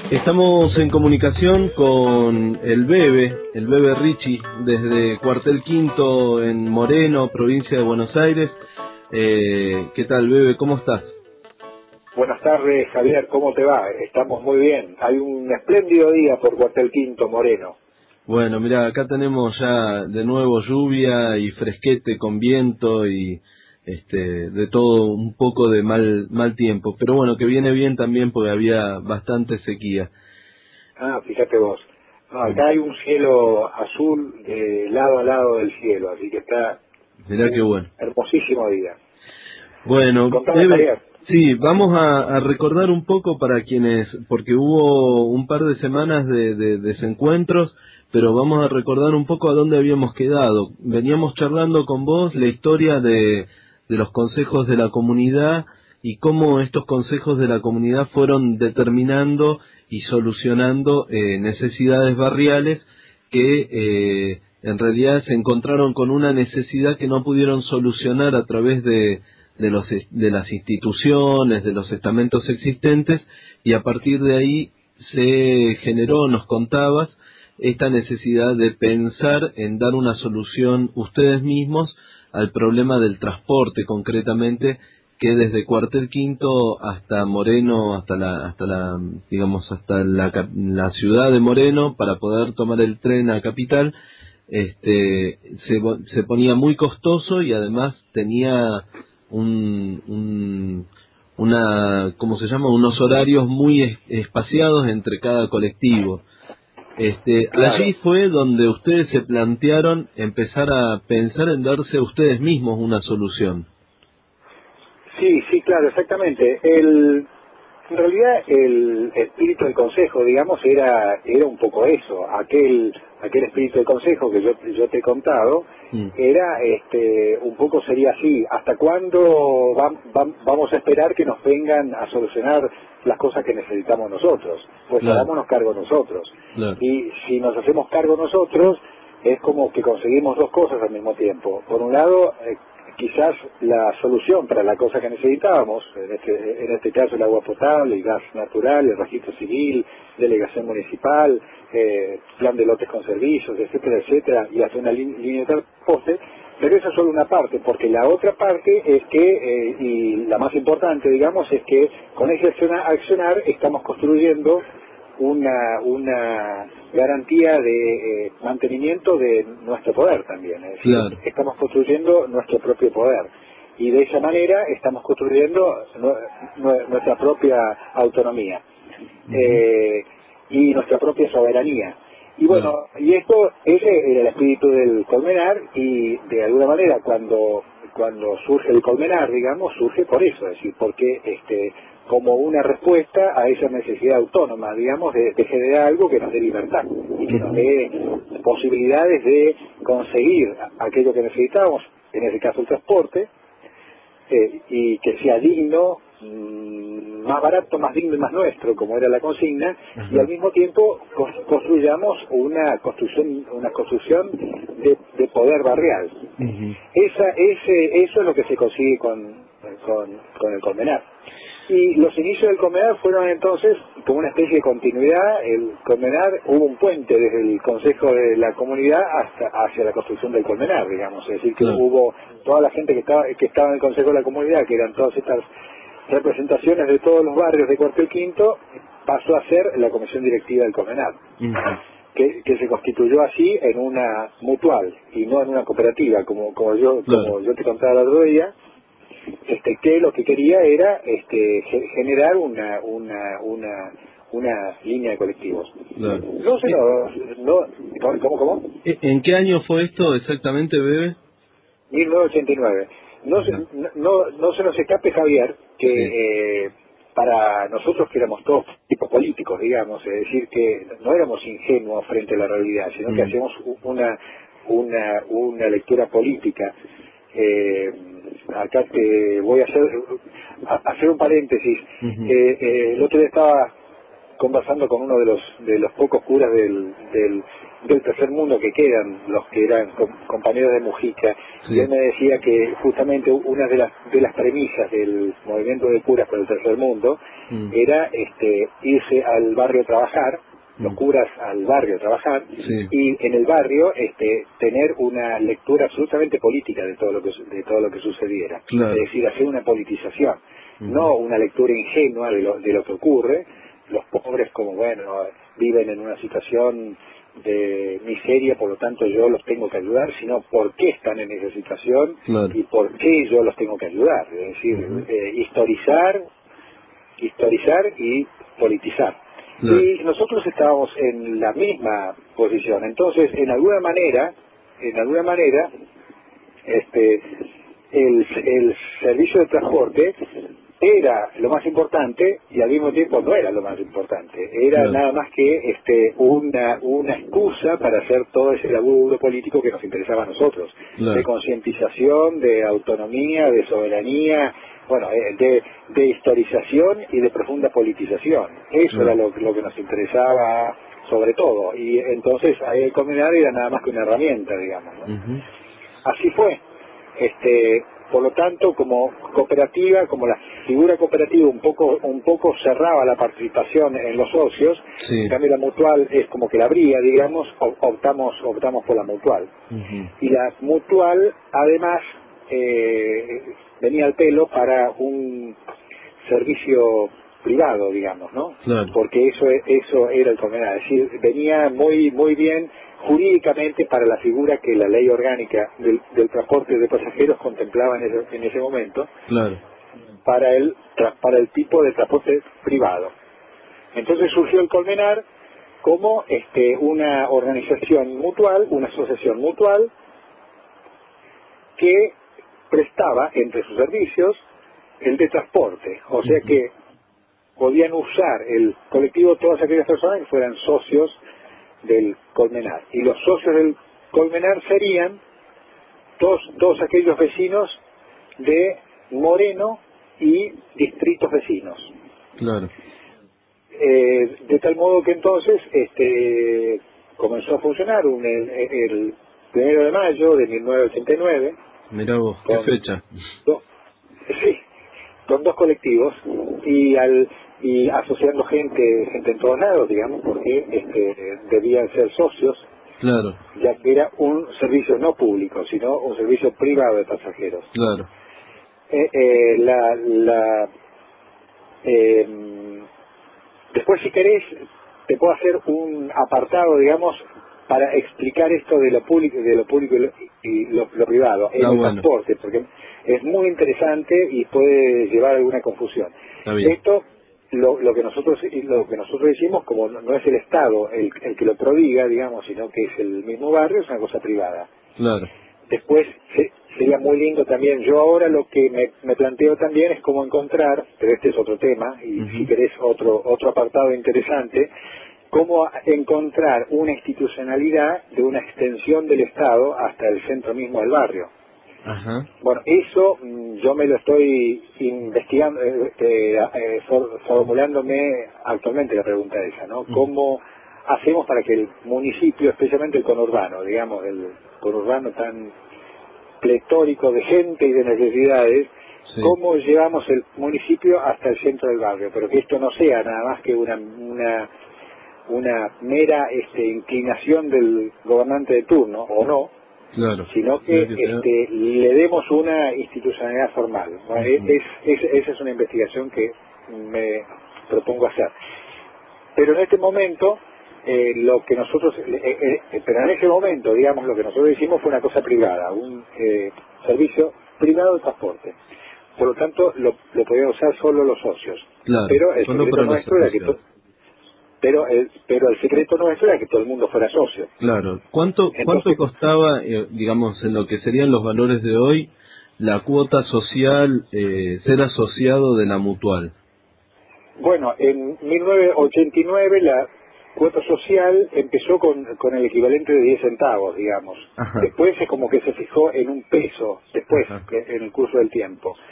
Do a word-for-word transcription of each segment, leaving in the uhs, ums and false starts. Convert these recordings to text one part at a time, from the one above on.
Estamos en comunicación con el Bebe, el Bebe Richie, desde Cuartel Quinto en Moreno, provincia de Buenos Aires. Eh, ¿Qué tal, Bebe? ¿Cómo estás? Buenas tardes, Javier, ¿cómo te va? Estamos muy bien. Hay un espléndido día por Cuartel Quinto, Moreno. Bueno, mira, acá tenemos ya de nuevo lluvia y fresquete con viento y este, de todo un poco de mal mal tiempo. Pero bueno, que viene bien también porque había bastante sequía. Ah, fíjate vos. No, acá hay un cielo azul de lado a lado del cielo, así que está Mirá qué un bueno. hermosísimo día. Bueno, Contame, Bebe, Javier. sí, vamos a, a recordar un poco para quienes, porque hubo un par de semanas de, de desencuentros, pero vamos a recordar un poco a dónde habíamos quedado. Veníamos charlando con vos la historia de, de los consejos de la comunidad y cómo estos consejos de la comunidad fueron determinando y solucionando eh, necesidades barriales que eh, en realidad se encontraron con una necesidad que no pudieron solucionar a través de de los de las instituciones, de los estamentos existentes, y a partir de ahí se generó, nos contabas, esta necesidad de pensar en dar una solución ustedes mismos al problema del transporte, concretamente, que desde Cuartel Quinto hasta Moreno, hasta la, hasta la, digamos, hasta la, la ciudad de Moreno, para poder tomar el tren a Capital, este, se, se ponía muy costoso y además tenía un, un una, ¿cómo se llama? Unos horarios muy es, espaciados entre cada colectivo. Este, Claro. allí fue donde ustedes se plantearon empezar a pensar en darse a ustedes mismos una solución. Sí, sí, claro, exactamente. El, en realidad el espíritu del consejo, digamos, era era un poco eso. Aquel aquel espíritu del consejo que yo, yo te he contado, Mm. era este un poco sería así. ¿Hasta cuándo va, va, vamos a esperar que nos vengan a solucionar las cosas que necesitamos nosotros? Pues Claro, hagámonos cargo nosotros. claro, Y si nos hacemos cargo nosotros, es como que conseguimos dos cosas al mismo tiempo. Por un lado, eh, quizás la solución para la cosa que necesitábamos, en este, en este caso el agua potable, el gas natural, el registro civil, delegación municipal, eh, plan de lotes con servicios, etcétera, etcétera, y hasta una línea de transporte, pero esa es solo una parte, porque la otra parte es que, eh, y la más importante, digamos, es que con ese accionar, accionar estamos construyendo una una garantía de eh, mantenimiento de nuestro poder también, es decir, claro. estamos construyendo nuestro propio poder y de esa manera estamos construyendo nu- nu- nuestra propia autonomía Uh-huh. eh, y nuestra propia soberanía. Y bueno, Claro. y esto, ese era el espíritu del Colmenar, y de alguna manera cuando cuando surge el Colmenar, digamos, surge por eso, es decir, porque este como una respuesta a esa necesidad autónoma, digamos, de, de generar algo que nos dé libertad y que nos dé posibilidades de conseguir aquello que necesitamos, en ese caso el transporte, eh, y que sea digno, mmm, más barato, más digno y más nuestro, como era la consigna, Ajá. y al mismo tiempo cos- construyamos una construcción, una construcción de, de poder barrial. Uh-huh. Esa, ese, eso es lo que se consigue con, con, con el Colmenar. Y los inicios del Colmenar fueron entonces como una especie de continuidad. El Colmenar, hubo un puente desde el Consejo de la Comunidad hasta hacia la construcción del Colmenar, digamos. Es decir, que Claro. hubo toda la gente que estaba, que estaba en el Consejo de la Comunidad, que eran todas estas representaciones de todos los barrios de Cuartel Quinto, pasó a ser la Comisión Directiva del Colmenar. Uh-huh. Que, que se constituyó así en una mutual y no en una cooperativa, como, como yo Claro. como yo te contaba el otro día, este, que lo que quería era este, ge- generar una, una, una, una línea de colectivos. Claro. No se nos, no, ¿cómo, cómo? Eh, ¿En qué año fue esto exactamente, Bebe? mil novecientos ochenta y nueve. No se, Ajá. no, no no se nos escape, Javier, que Sí. eh, para nosotros que éramos todos tipos políticos, digamos, es decir, que no éramos ingenuos frente a la realidad, sino que Mm. hacíamos u- una, una, una lectura política. Eh, acá te voy a hacer, a- hacer un paréntesis. Ujú. Eh, eh, el otro día estaba conversando con uno de los de los pocos curas del, del, del tercer mundo que quedan, los que eran com compañeros de Mujica, sí. Y él me decía que justamente una de las de las premisas del movimiento de curas por el tercer mundo mm. era este irse al barrio a trabajar, mm. los curas al barrio a trabajar, sí. Y en el barrio este tener una lectura absolutamente política de todo lo que de todo lo que sucediera, claro. Es decir, hacer una politización, mm. no una lectura ingenua de lo, de lo que ocurre. Los pobres, como bueno, viven en una situación de miseria, por lo tanto yo los tengo que ayudar, sino por qué están en esa situación, claro. Y por qué yo los tengo que ayudar, es decir, uh-huh. eh, historizar, historizar y politizar. Claro. Y nosotros estábamos en la misma posición, entonces en alguna manera, en alguna manera, este, el, el servicio de transporte era lo más importante y al mismo tiempo no era lo más importante, era claro. Nada más que este una una excusa para hacer todo ese laburo político que nos interesaba a nosotros, claro. De concientización, de autonomía, de soberanía, bueno, de, de historización y de profunda politización. Eso claro. Era lo, lo que nos interesaba sobre todo, y entonces ahí el Colmenar era nada más que una herramienta, digamos, ¿no? Uh-huh. Así fue. Este, por lo tanto, como cooperativa, como la figura cooperativa un poco un poco cerraba la participación en los socios, sí. En cambio la mutual es como que la abría, digamos, optamos optamos por la mutual. Uh-huh. Y la mutual, además, eh, venía al pelo para un servicio privado, digamos, ¿no? Claro. Porque eso eso era el Colmenar, es decir, venía muy muy bien jurídicamente para la figura que la ley orgánica del, del transporte de pasajeros contemplaba en ese, en ese momento, claro. para el para el tipo de transporte privado. Entonces surgió el Colmenar como este una organización mutual, una asociación mutual que prestaba entre sus servicios el de transporte, o sea que podían usar el colectivo todas aquellas personas que fueran socios del Colmenar, y los socios del Colmenar serían todos, todos aquellos vecinos de Moreno y distritos vecinos. Claro. Eh, de tal modo que entonces este comenzó a funcionar un, el, el primero de mayo de mil novecientos ochenta y nueve. Mirá vos, ¿qué fecha? Do, sí, con dos colectivos y al y asociando gente gente en todos lados, digamos, porque este, debían ser socios, claro, ya que era un servicio no público, sino un servicio privado de pasajeros. Claro. Eh, eh, la, la eh, después, si querés, te puedo hacer un apartado, digamos, para explicar esto de lo público, de lo público y lo, y lo, lo privado en ah, el bueno. transporte, porque es muy interesante y puede llevar a alguna confusión. Esto Lo, lo que nosotros lo que nosotros decimos, como no, no es el Estado el, el que lo prodiga, digamos, sino que es el mismo barrio, es una cosa privada. Claro. Después se, sería muy lindo también, yo ahora lo que me, me planteo también es cómo encontrar, pero este es otro tema, y uh-huh. si querés otro otro apartado interesante, cómo encontrar una institucionalidad de una extensión del Estado hasta el centro mismo del barrio. Ajá. Bueno, eso yo me lo estoy investigando, eh, eh, for, formulándome actualmente la pregunta esa, ¿no? ¿Cómo hacemos para que el municipio, especialmente el conurbano, digamos, el conurbano tan pletórico de gente y de necesidades, sí. Cómo llevamos el municipio hasta el centro del barrio? Pero que esto no sea nada más que una una, una mera este, inclinación del gobernante de turno, o no, claro, sino que, que este, le demos una institucionalidad formal. ¿No? Uh-huh. es, es, esa es una investigación que me propongo hacer. Pero en este momento, eh, lo que nosotros, eh, eh, pero en ese momento, digamos, lo que nosotros hicimos fue una cosa privada, un eh, servicio privado de transporte. Por lo tanto, lo, lo podían usar solo los socios. Claro, pero el secreto nuestro era que to- pero el, pero el secreto nuestro era que todo el mundo fuera socio. Claro. ¿Cuánto Entonces, cuánto costaba, eh, digamos, en lo que serían los valores de hoy, la cuota social, eh, ser asociado de la mutual? Bueno, en mil novecientos ochenta y nueve la cuota social empezó con, con el equivalente de diez centavos, digamos. Ajá. Después es como que se fijó en un peso, después, Ajá. en el curso del tiempo.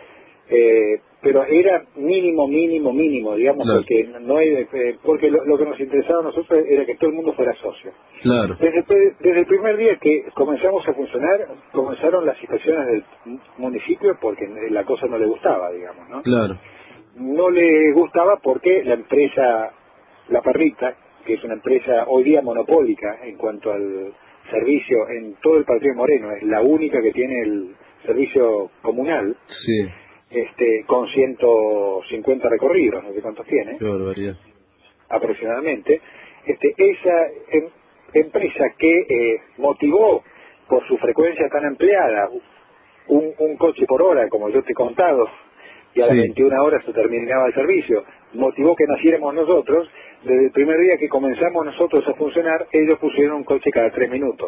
Eh, pero era mínimo, mínimo, mínimo, digamos, claro. porque no hay, eh, porque lo, lo que nos interesaba a nosotros era que todo el mundo fuera socio. Claro. Desde, desde el primer día que comenzamos a funcionar, comenzaron las inspecciones del municipio porque la cosa no le gustaba, digamos, ¿no? Claro. No le gustaba porque la empresa La Perlita, que es una empresa hoy día monopólica en cuanto al servicio en todo el Partido Moreno, es la única que tiene el servicio comunal. Sí. Este, con ciento cincuenta recorridos, no sé cuántos tiene, qué barbaridad, aproximadamente. Este, esa em, empresa que eh, motivó por su frecuencia tan ampliada un, un coche por hora, como yo te he contado, y a las sí. veintiuna horas se terminaba el servicio, motivó que naciéramos nosotros. Desde el primer día que comenzamos nosotros a funcionar, ellos pusieron un coche cada tres minutos.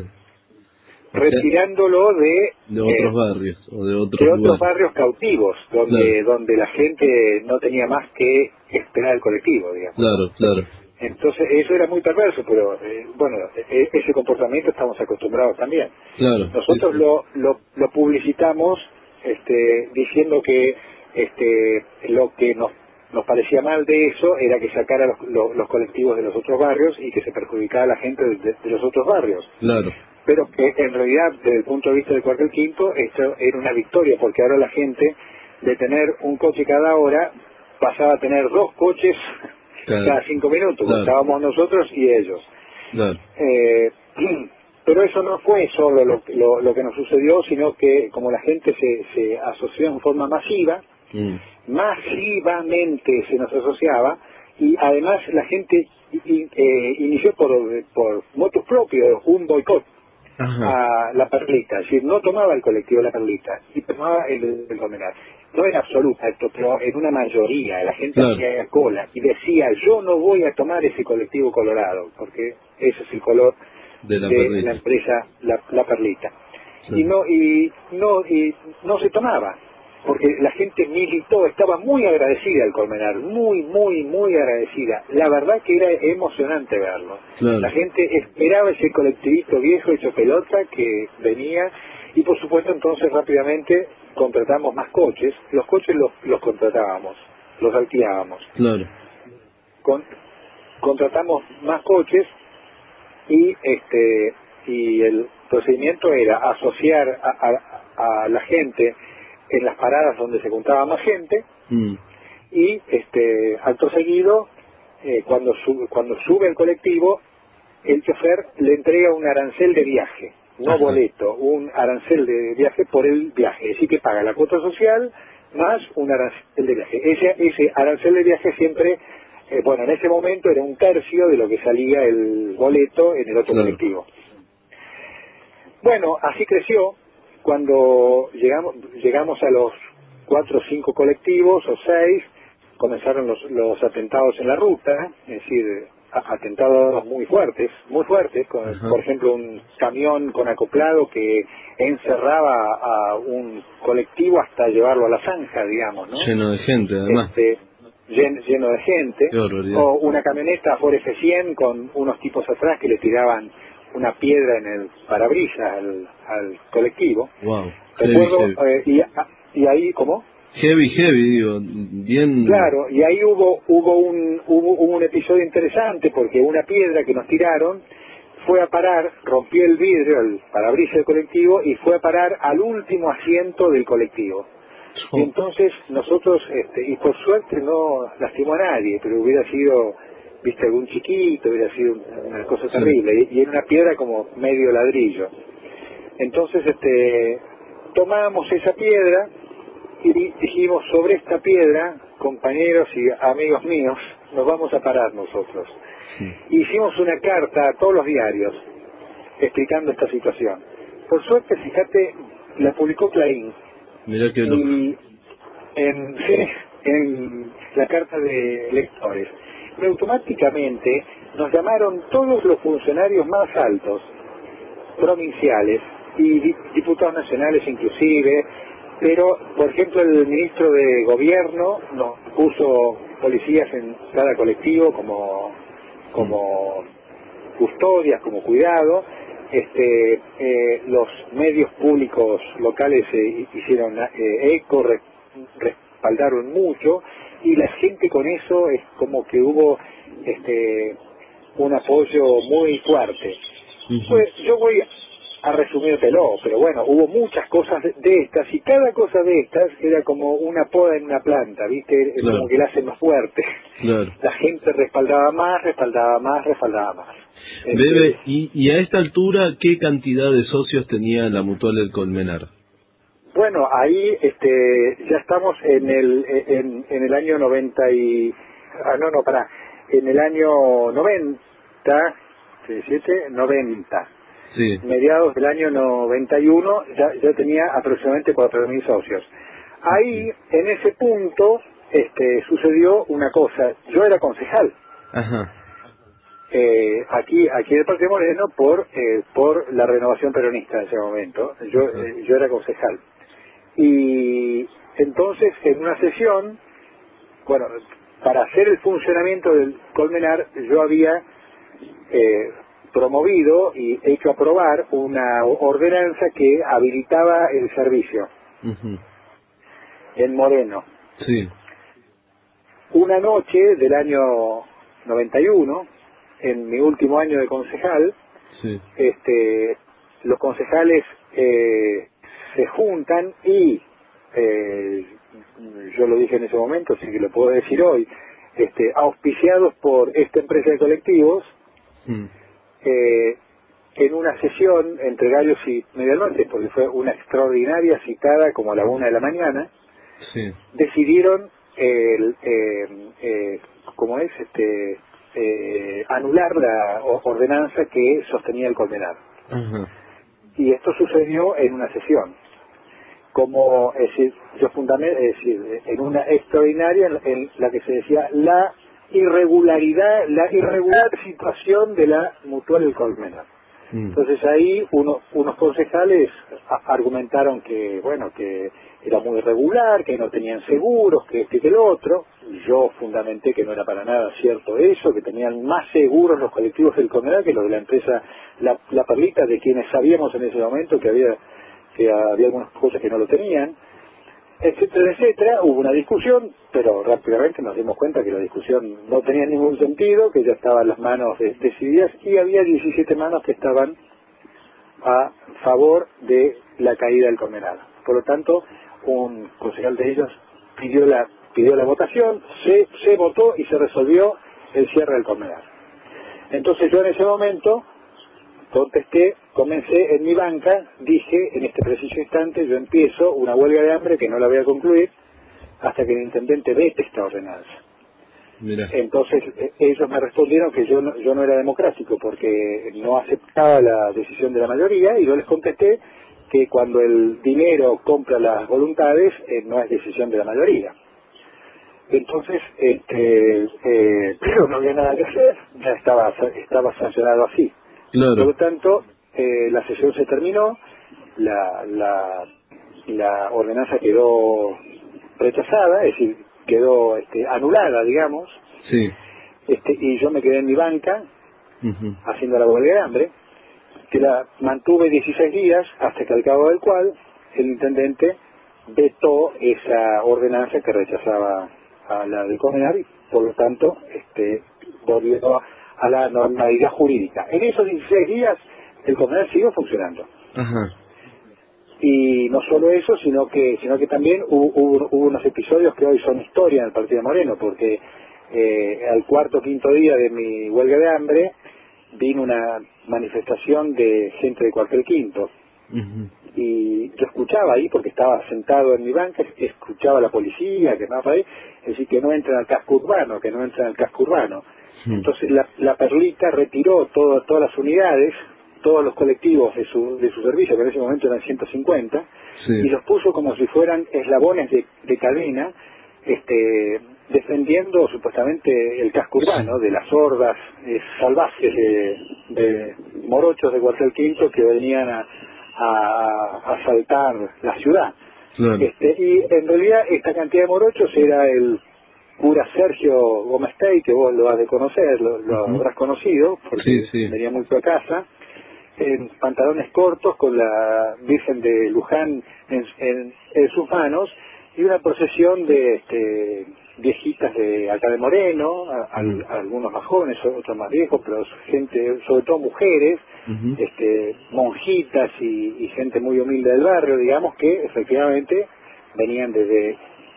Retirándolo de, de otros eh, barrios o de otros, de otros lugares. barrios cautivos, donde claro. donde la gente no tenía más que esperar el colectivo, digamos. Claro, claro. Entonces eso era muy perverso, pero eh, bueno, e ese comportamiento estamos acostumbrados también. Claro. Nosotros sí, sí. Lo, lo lo publicitamos este, diciendo que este lo que nos nos parecía mal de eso era que sacara los, los, los colectivos de los otros barrios y que se perjudicaba a la gente de, de, de los otros barrios. Claro. Pero que en realidad, desde el punto de vista de Cuartel Quinto, esto era una victoria, porque ahora la gente, de tener un coche cada hora, pasaba a tener dos coches claro. cada cinco minutos. Claro. Estábamos nosotros y ellos. Claro. Eh, pero eso no fue solo lo, lo, lo que nos sucedió, sino que como la gente se, se asoció en forma masiva, mm. masivamente se nos asociaba, y además la gente y, eh, inició por, por motus propios un boicot a La Perlita, es decir, no tomaba el colectivo La Perlita y tomaba el, el Colmenar. No era absoluta esto, pero en una mayoría la gente claro. hacía cola y decía, yo no voy a tomar ese colectivo colorado, porque ese es el color de la, de la empresa La, la Perlita. Sí. Y no y no y no se tomaba, porque la gente militó, estaba muy agradecida al Colmenar, muy, muy, muy agradecida. La verdad que era emocionante verlo. Claro. La gente esperaba ese colectivito viejo hecho pelota que venía, y por supuesto entonces rápidamente contratamos más coches. Los coches los, los contratábamos, los alquilábamos. Claro. Con, contratamos más coches y este y el procedimiento era asociar a, a, a la gente en las paradas donde se juntaba más gente, mm. y este acto seguido, eh, cuando, sube, cuando sube el colectivo, el chofer le entrega un arancel de viaje, no Ajá. boleto, un arancel de viaje por el viaje, así que paga la cuota social más un arancel de viaje. Ese, ese arancel de viaje siempre, eh, bueno, en ese momento era un tercio de lo que salía el boleto en el otro claro. colectivo. Bueno, así creció. Cuando llegamos llegamos a los cuatro o cinco colectivos o seis, comenzaron los, los atentados en la ruta, es decir, a, atentados muy fuertes, muy fuertes, con, por ejemplo un camión con acoplado que encerraba a un colectivo hasta llevarlo a la zanja, digamos, ¿no? Lleno de gente, además. Este, lleno, lleno de gente, o una camioneta Ford F cien con unos tipos atrás que le tiraban una piedra en el parabrisas al, al colectivo. Wow. Recuerdo, heavy, heavy. Eh, y, y ahí, ¿cómo? Heavy, heavy, digo, bien... Claro, y ahí hubo hubo un hubo, hubo un episodio interesante, porque una piedra que nos tiraron fue a parar, rompió el vidrio, el parabrisas del colectivo, y fue a parar al último asiento del colectivo. Oh. Y entonces nosotros, este, y por suerte no lastimó a nadie, pero hubiera sido... viste, algún chiquito, hubiera sido una cosa terrible, sí. y, y era una piedra como medio ladrillo. Entonces este tomamos esa piedra y dijimos, sobre esta piedra, compañeros y amigos míos, nos vamos a parar nosotros. Sí. Hicimos una carta a todos los diarios explicando esta situación. Por suerte, fíjate, la publicó Clarín. Mirá que y en, en la carta de lectores. Y automáticamente nos llamaron todos los funcionarios más altos, provinciales y diputados nacionales inclusive, pero por ejemplo el ministro de gobierno nos puso policías en cada colectivo como como custodias, como cuidado. Este, eh, los medios públicos locales eh, hicieron eh, eco, re, respaldaron mucho, y la gente con eso es como que hubo este un apoyo muy fuerte. Uh-huh. Pues yo voy a resumírtelo, pero bueno, hubo muchas cosas de estas, y cada cosa de estas era como una poda en una planta, ¿viste? Es claro. Como que la hacen más fuerte. Claro. La gente respaldaba más, respaldaba más, respaldaba más. Bebe, y, y a esta altura, ¿qué cantidad de socios tenía la Mutual del Colmenar? Bueno, ahí este ya estamos en el en, en el año noventa y... Ah, no, no, pará. En el año noventa, diecisiete, noventa. Sí. Mediados del año noventa y uno ya, ya tenía aproximadamente cuatro mil socios. Ahí, en ese punto, este sucedió una cosa. Yo era concejal. Ajá. Eh, aquí aquí en el Parque Moreno por eh, por la renovación peronista en ese momento. Yo eh, yo era concejal. Y entonces, en una sesión, bueno, para hacer el funcionamiento del Colmenar, yo había eh, promovido y hecho aprobar una ordenanza que habilitaba el servicio uh-huh. en Moreno. Sí. Una noche del año noventa y uno, en mi último año de concejal, sí. este, los concejales eh, se juntan y, eh, yo lo dije en ese momento, así que lo puedo decir hoy, este, auspiciados por esta empresa de colectivos, mm. eh, en una sesión entre gallos y medianoche, porque fue una extraordinaria citada como a la una de la mañana, sí. decidieron, eh, eh, eh, ¿cómo es? Este, eh, anular la ordenanza que sostenía el Colmenar. Uh-huh. Y esto sucedió en una sesión, como, es decir, yo fundamenté, es decir, en una extraordinaria en, en la que se decía la irregularidad, la irregular situación de la Mutual del Colmenar. Mm. Entonces ahí uno, unos concejales a, argumentaron que, bueno, que era muy irregular, que no tenían seguros, que este y que el otro. Yo fundamenté que no era para nada cierto eso, que tenían más seguros los colectivos del Colmenar que los de la empresa La, la Perlita, de quienes sabíamos en ese momento que había que había algunas cosas que no lo tenían, etcétera, etcétera. Hubo una discusión, pero rápidamente nos dimos cuenta que la discusión no tenía ningún sentido, que ya estaban las manos decididas, y había diecisiete manos que estaban a favor de la caída del Colmenar. Por lo tanto, un concejal de ellos pidió la pidió la votación, se, se votó y se resolvió el cierre del Colmenar. Entonces yo en ese momento contesté, comencé en mi banca, dije, en este preciso instante yo empiezo una huelga de hambre que no la voy a concluir hasta que el intendente vete esta ordenanza. Mira. Entonces eh, ellos me respondieron que yo no, yo no era democrático porque no aceptaba la decisión de la mayoría, y yo les contesté que cuando el dinero compra las voluntades eh, no es decisión de la mayoría. Entonces, este, eh, pero no había nada que hacer, ya estaba, estaba sancionado así. Claro. Por lo tanto, eh, la sesión se terminó, la, la, la ordenanza quedó rechazada, es decir, quedó este, anulada, digamos, sí. este, y yo me quedé en mi banca, uh-huh. haciendo la huelga de hambre, que la mantuve dieciséis días, hasta que al cabo del cual el intendente vetó esa ordenanza que rechazaba a la del Colmenar, y por lo tanto este, volvió a la normalidad jurídica. En esos dieciséis días el Colmenar siguió funcionando. Ajá. Y no solo eso, sino que sino que también hubo, hubo, hubo unos episodios que hoy son historia en el Partido Moreno, porque eh, al cuarto o quinto día de mi huelga de hambre vino una manifestación de gente de Cuartel Quinto. Uh-huh. Y yo escuchaba ahí, porque estaba sentado en mi banca, escuchaba a la policía que estaba por ahí, es decir, que no entran al casco urbano, que no entran al casco urbano. Uh-huh. Entonces la, la Perlita retiró todo, todas las unidades, todos los colectivos de su, de su servicio, que en ese momento eran ciento cincuenta, sí. y los puso como si fueran eslabones de, de cadena, este, defendiendo supuestamente el casco urbano de las hordas eh, salvajes de, de morochos de Cuartel Quinto que venían a, a, a asaltar la ciudad. Claro. Este, y en realidad esta cantidad de morochos era el cura Sergio Gómez Tey, que vos lo has de conocer, lo, lo uh-huh. habrás conocido, porque sí, sí. venía mucho a casa, en pantalones cortos, con la Virgen de Luján en, en, en sus manos, y una procesión de este, viejitas de acá de Moreno, a, a, a algunos más jóvenes, otros más viejos, pero gente, sobre todo mujeres, uh-huh. este, monjitas y, y gente muy humilde del barrio, digamos, que efectivamente venían desde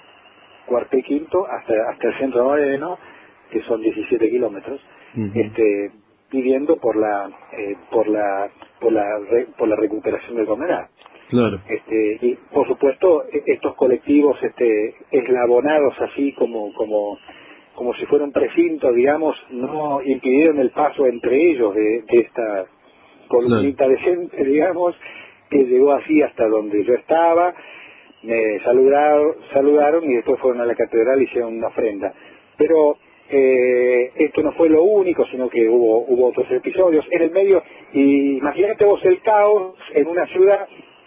Cuarto y Quinto hasta, hasta el centro de Moreno, que son diecisiete kilómetros, uh-huh. este, pidiendo por la, eh, por la, por la, re, por la recuperación del Colmenar. Claro. Este, y por supuesto estos colectivos este, eslabonados así como, como, como si fuera un precinto, digamos, no impidieron el paso entre ellos de, de esta columnita claro. de gente, digamos, que llegó así hasta donde yo estaba, me saludaron, saludaron y después fueron a la catedral y hicieron una ofrenda. Pero eh, esto no fue lo único, sino que hubo, hubo otros episodios en el medio, y imagínate vos el caos en una ciudad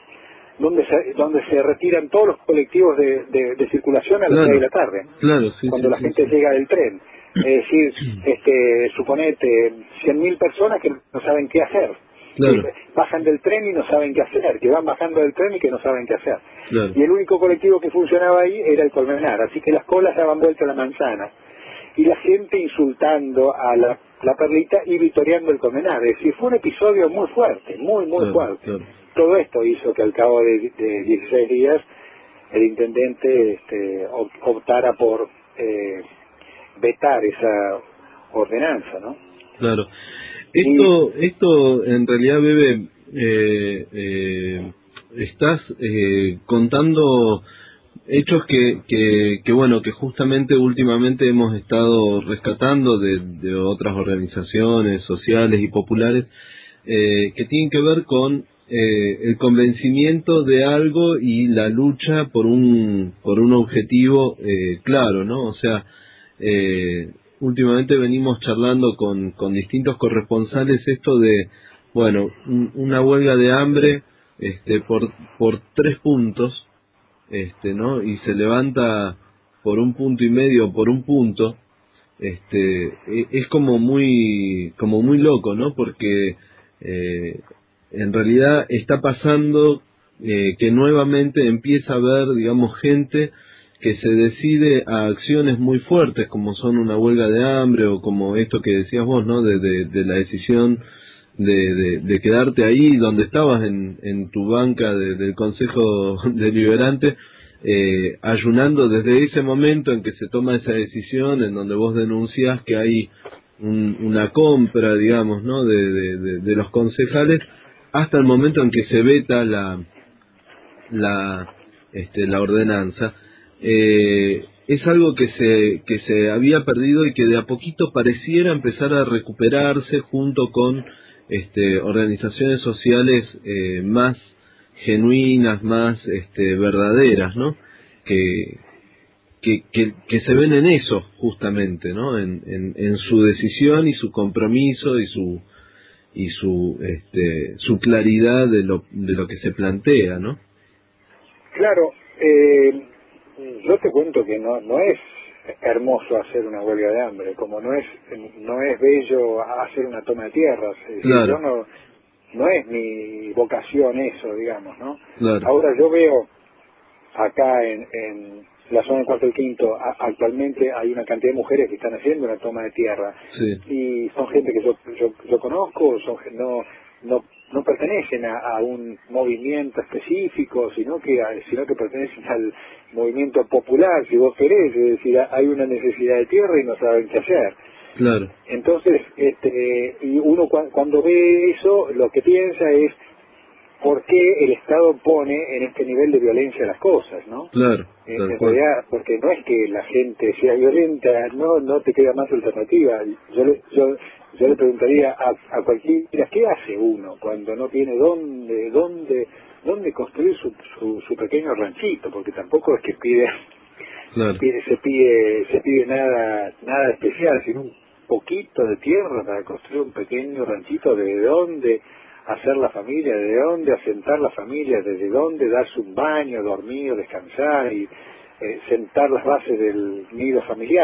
donde se, donde se retiran todos los colectivos de, de, de circulación a las claro, seis de la tarde, claro, sí, cuando sí, la sí, gente sí. llega del tren. Es decir, este, suponete cien mil personas que no saben qué hacer, claro. que bajan del tren y no saben qué hacer, que van bajando del tren y que no saben qué hacer. Claro. Y el único colectivo que funcionaba ahí era el Colmenar, así que las colas daban vuelta a la manzana. Y la gente insultando a la, la Perlita y vitoreando el Colmenar. Es decir, fue un episodio muy fuerte, muy, muy claro, fuerte. Claro. Todo esto hizo que al cabo de, de dieciséis días el intendente este, optara por eh, vetar esa ordenanza, ¿no? Claro. Esto, y... esto en realidad, Bebe, eh, eh, estás eh, contando hechos que, que, que, bueno, que justamente últimamente hemos estado rescatando de, de otras organizaciones sociales y populares, eh, que tienen que ver con eh, el convencimiento de algo y la lucha por un por un objetivo eh, claro, ¿no? O sea, eh, últimamente venimos charlando con, con distintos corresponsales esto de, bueno, un, una huelga de hambre este por por tres puntos, este, ¿no? Y se levanta por un punto y medio, por un punto, este, es como muy como muy loco, ¿no? Porque eh, en realidad está pasando eh, que nuevamente empieza a haber, digamos, gente que se decide a acciones muy fuertes, como son una huelga de hambre o como esto que decías vos, ¿no? De, de, de la decisión de, de, de quedarte ahí donde estabas en, en tu banca de, del Consejo Deliberante, eh, ayunando desde ese momento en que se toma esa decisión, en donde vos denunciás que hay un, una compra, digamos, ¿no? De, de, de, de los concejales, hasta el momento en que se veta la la este, la ordenanza. Eh, es algo que se que se había perdido y que de a poquito pareciera empezar a recuperarse junto con este, organizaciones sociales eh, más genuinas, más este, verdaderas, ¿no? Que, que que que se ven en eso justamente, ¿no? En, en, en su decisión y su compromiso y su y su este su claridad de lo de lo que se plantea, ¿no? Claro, eh, yo te cuento que no no es hermoso hacer una huelga de hambre, como no es no es bello hacer una toma de tierras. Es decir, claro. yo no no es mi vocación eso, digamos, ¿no? Claro. Ahora yo veo acá en, en la zona del Cuarto y Quinto, a, actualmente hay una cantidad de mujeres que están haciendo una toma de tierra, sí. Y son gente que yo yo, yo conozco, son no no no pertenecen a, a un movimiento específico, sino que a, sino que pertenecen al movimiento popular, si vos querés, es decir, hay una necesidad de tierra y no saben qué hacer. Claro. Entonces, este, y uno cu cuando ve eso, lo que piensa es por qué el Estado pone en este nivel de violencia las cosas, ¿no? Claro. En, en realidad, porque no es que la gente sea violenta, no no te queda más alternativa. Yo le, yo, yo le preguntaría a, a cualquiera, ¿qué hace uno cuando no tiene dónde dónde dónde construir su, su, su pequeño ranchito? Porque tampoco es que pide, claro. pide se pide se pide nada nada especial, sino un poquito de tierra para construir un pequeño ranchito. ¿De dónde hacer la familia? ¿De dónde asentar la familia? ¿Desde dónde darse un baño, dormir, descansar y eh, sentar las bases del nido familiar?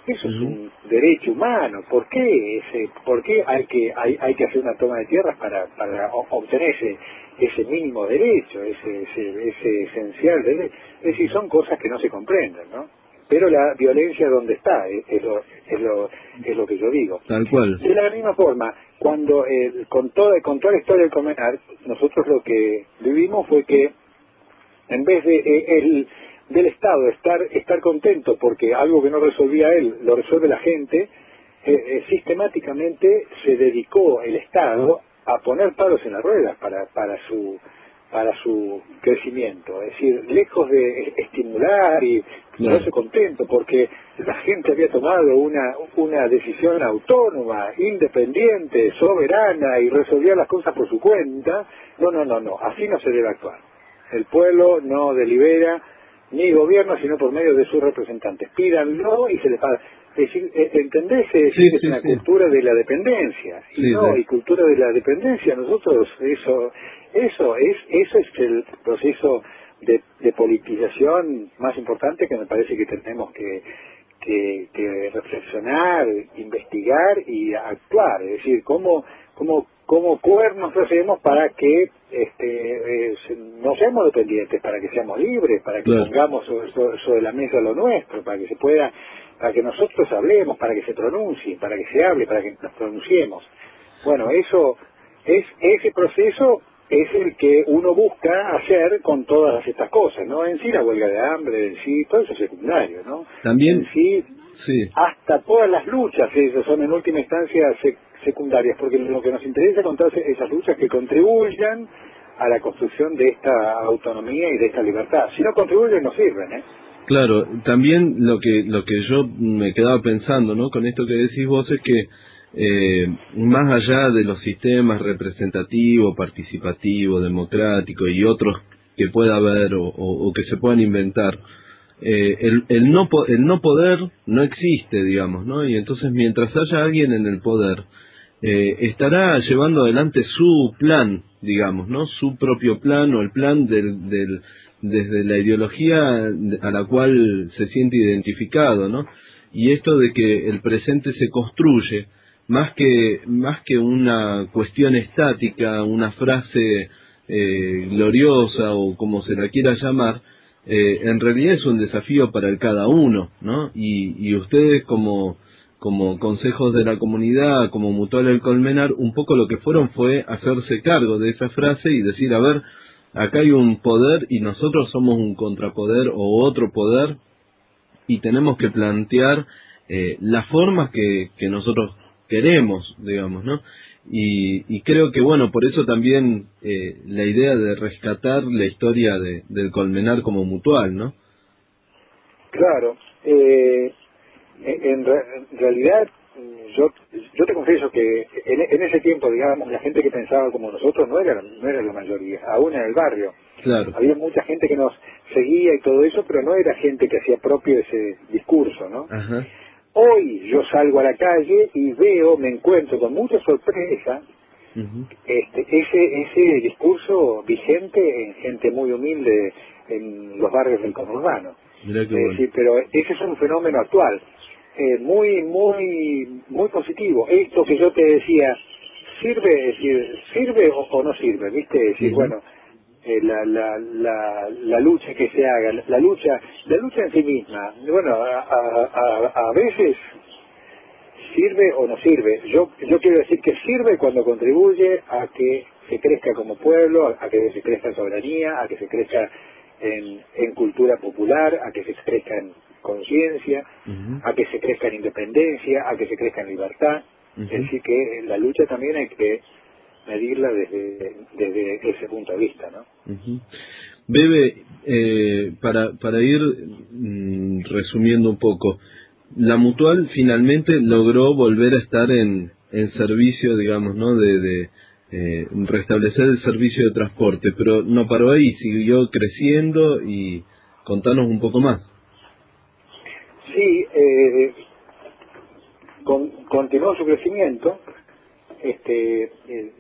Eso uh-huh. es un derecho humano. ¿Por qué ese, por qué hay que hay, hay que hacer una toma de tierras para, para obtener ese, ese mínimo derecho, ese, ese, ese esencial derecho? Es decir, son cosas que no se comprenden, ¿no? Pero la violencia, ¿dónde está? Es, es, lo, es, lo, es lo que yo digo. Tal cual. De la misma forma, cuando eh, con, toda, con toda la historia del Colmenar, nosotros lo que vivimos fue que en vez de eh, el, del Estado estar estar contento porque algo que no resolvía él lo resuelve la gente, eh, eh, sistemáticamente se dedicó el Estado a poner palos en las ruedas para, para su para su crecimiento, es decir, lejos de estimular y no se contento porque la gente había tomado una una decisión autónoma, independiente, soberana y resolvía las cosas por su cuenta. No, no, no, no, así no se debe actuar. El pueblo no delibera ni gobierna sino por medio de sus representantes. Pídanlo y se le paga. Es decir, ¿entendés? Es, decir, sí, que es sí, una sí. cultura de la dependencia. Y sí, no, sí. y cultura de la dependencia, nosotros, eso eso es eso es el proceso de, de politización más importante que me parece que tenemos que, que, que reflexionar, investigar y actuar. Es decir, cómo, cómo, cómo cuernos hacemos para que este, eh, no seamos dependientes, para que seamos libres, para que claro. pongamos sobre, sobre, sobre la mesa lo nuestro, para que se pueda, para que nosotros hablemos, para que se pronuncie, para que se hable, para que nos pronunciemos. Bueno, eso es ese proceso es el que uno busca hacer con todas estas cosas, ¿no? En sí la huelga de hambre, en sí todo eso es secundario, ¿no? También, en sí, sí. hasta todas las luchas, esas son en última instancia sec secundarias, porque lo que nos interesa con todas esas luchas que contribuyan a la construcción de esta autonomía y de esta libertad. Si no contribuyen, no sirven, ¿eh? Claro, también lo que lo que yo me quedaba pensando, ¿no? Con esto que decís vos es que eh, más allá de los sistemas representativo, participativo, democrático y otros que pueda haber o, o, o que se puedan inventar, eh, el, el no el no poder no existe, digamos, ¿no? Y entonces mientras haya alguien en el poder, eh, estará llevando adelante su plan, digamos, ¿no? Su propio plan o el plan del, del desde la ideología a la cual se siente identificado, ¿no? Y esto de que el presente se construye más que más que una cuestión estática, una frase eh, gloriosa o como se la quiera llamar, eh, en realidad es un desafío para el cada uno, ¿no? Y, y ustedes como como consejos de la comunidad, como Mutual El Colmenar, un poco lo que fueron fue hacerse cargo de esa frase y decir, a ver, acá hay un poder y nosotros somos un contrapoder o otro poder y tenemos que plantear eh, las formas que, que nosotros queremos, digamos, ¿no? Y, y creo que, bueno, por eso también eh, la idea de rescatar la historia de, del Colmenar como Mutual, ¿no? Claro. Eh, en, en realidad, yo yo te confieso que en, en ese tiempo, digamos, la gente que pensaba como nosotros no era no era la mayoría, aún en el barrio. Claro. Había mucha gente que nos seguía y todo eso, pero no era gente que hacía propio ese discurso, ¿no? Ajá. Hoy yo salgo a la calle y veo, me encuentro con mucha sorpresa Uh-huh. este ese ese discurso vigente en gente muy humilde en los barrios del conurbano. Mirá qué Es bueno. decir, pero ese es un fenómeno actual. Eh, muy, muy, muy positivo. Esto que yo te decía, ¿sirve, es decir, sirve o, o no sirve? ¿Viste? Es decir, Uh-huh. bueno, eh, la, la, la, la lucha que se haga, la, la lucha, la lucha en sí misma, bueno, a, a, a, a veces sirve o no sirve. Yo, yo quiero decir que sirve cuando contribuye a que se crezca como pueblo, a, a que se crezca en soberanía, a que se crezca en, en cultura popular, a que se crezca en conciencia, Uh-huh. a que se crezca en independencia, a que se crezca en libertad. Uh-huh. Es decir, que la lucha también hay que medirla desde, desde ese punto de vista, ¿no? Uh-huh. Bebe, eh, para, para ir mm, resumiendo un poco, la Mutual finalmente logró volver a estar en, en servicio, digamos, ¿no? De, de eh, restablecer el servicio de transporte, pero no paró ahí, siguió creciendo y contanos un poco más. Sí, eh, con, continuó su crecimiento, este, eh,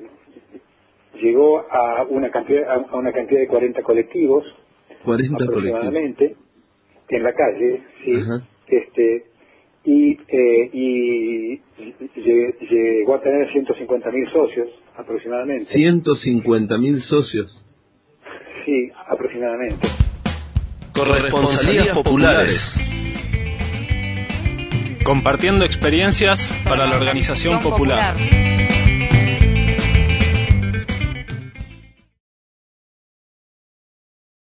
llegó a una cantidad a una cantidad de cuarenta colectivos cuarenta aproximadamente colectivos en la calle, sí. Ajá. Este, y, eh, y llegó a tener ciento cincuenta mil socios aproximadamente. ciento cincuenta mil socios. Sí, aproximadamente. Corresponsalías populares. Compartiendo experiencias para la organización popular.